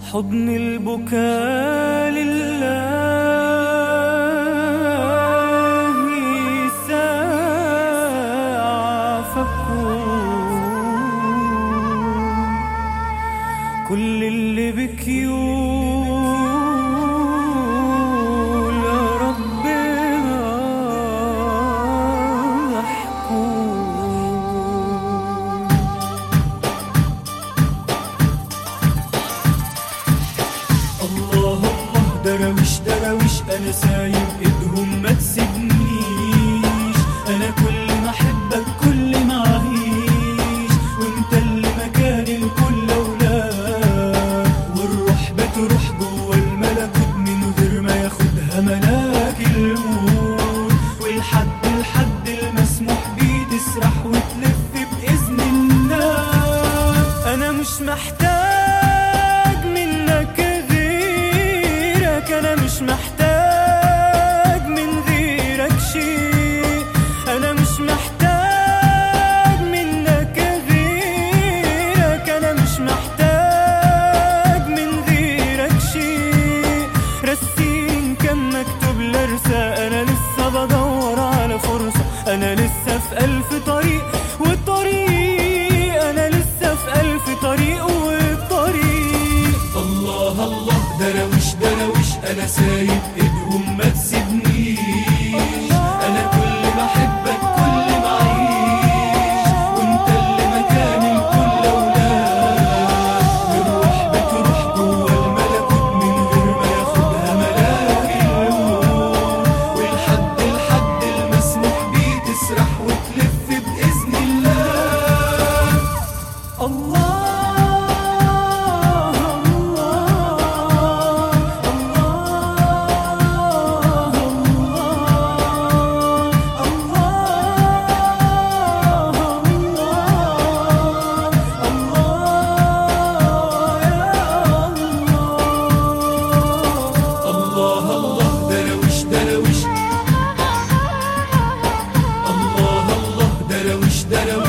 حضن البكاء لله ساعة فكون كل اللي بك يقول يا ربنا احكون. الله الله درويش درويش أنا سايب إيدهم ما تسيبنيش، أنا كل ما أحبك كل ما أعيش، وأنت اللي مكان الكل أولاد، والروح بتروح جوا الملكوت من غير ما ياخدها ملاك القوت، والحد المسموح بيه تسرح وتلف بإذن الله. أنا مش محتاج منك غيرك، أنا مش محتاج من غيرك شيء، أنا مش محتاج منك غيرك، أنا مش محتاج من غيرك شيء. رسين كان مكتوب لرسى، أنا لسه بدور على فرصة، أنا لسه في ألف طريق والطريق، أنا لسه في ألف طريق والطريق. الله الله درويش درويش أنا سايب إيدهم ما تسيبنيش، أنا كل ما أحبك كل ما أعيش، وأنت اللي مكان الكل أولاد، الروح بتروح جوا الملكوت من غير ما ياخدها ملاك القوت، والحد المسموح بيه تسرح وتلف بإذن الله. الله درويش